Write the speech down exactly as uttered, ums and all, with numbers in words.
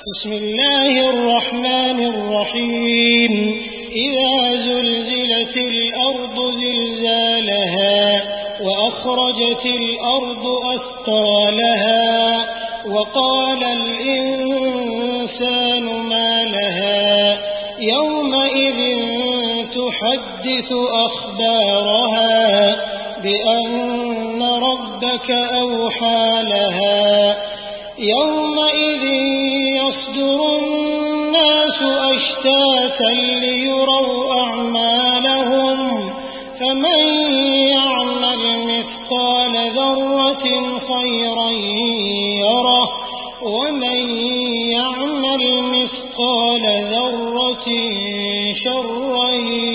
بسم الله الرحمن الرحيم إذا زلزلت الأرض زلزالها وأخرجت الأرض أثقالها وقال الإنسان ما لها يومئذ تحدث أخبارها بأن ربك أوحى لها يومئذ يصدر الناس أشتاتا ليروا أعمالهم فمن يعمل مثقال ذرة خيرا يره ومن يعمل مثقال ذرة شرا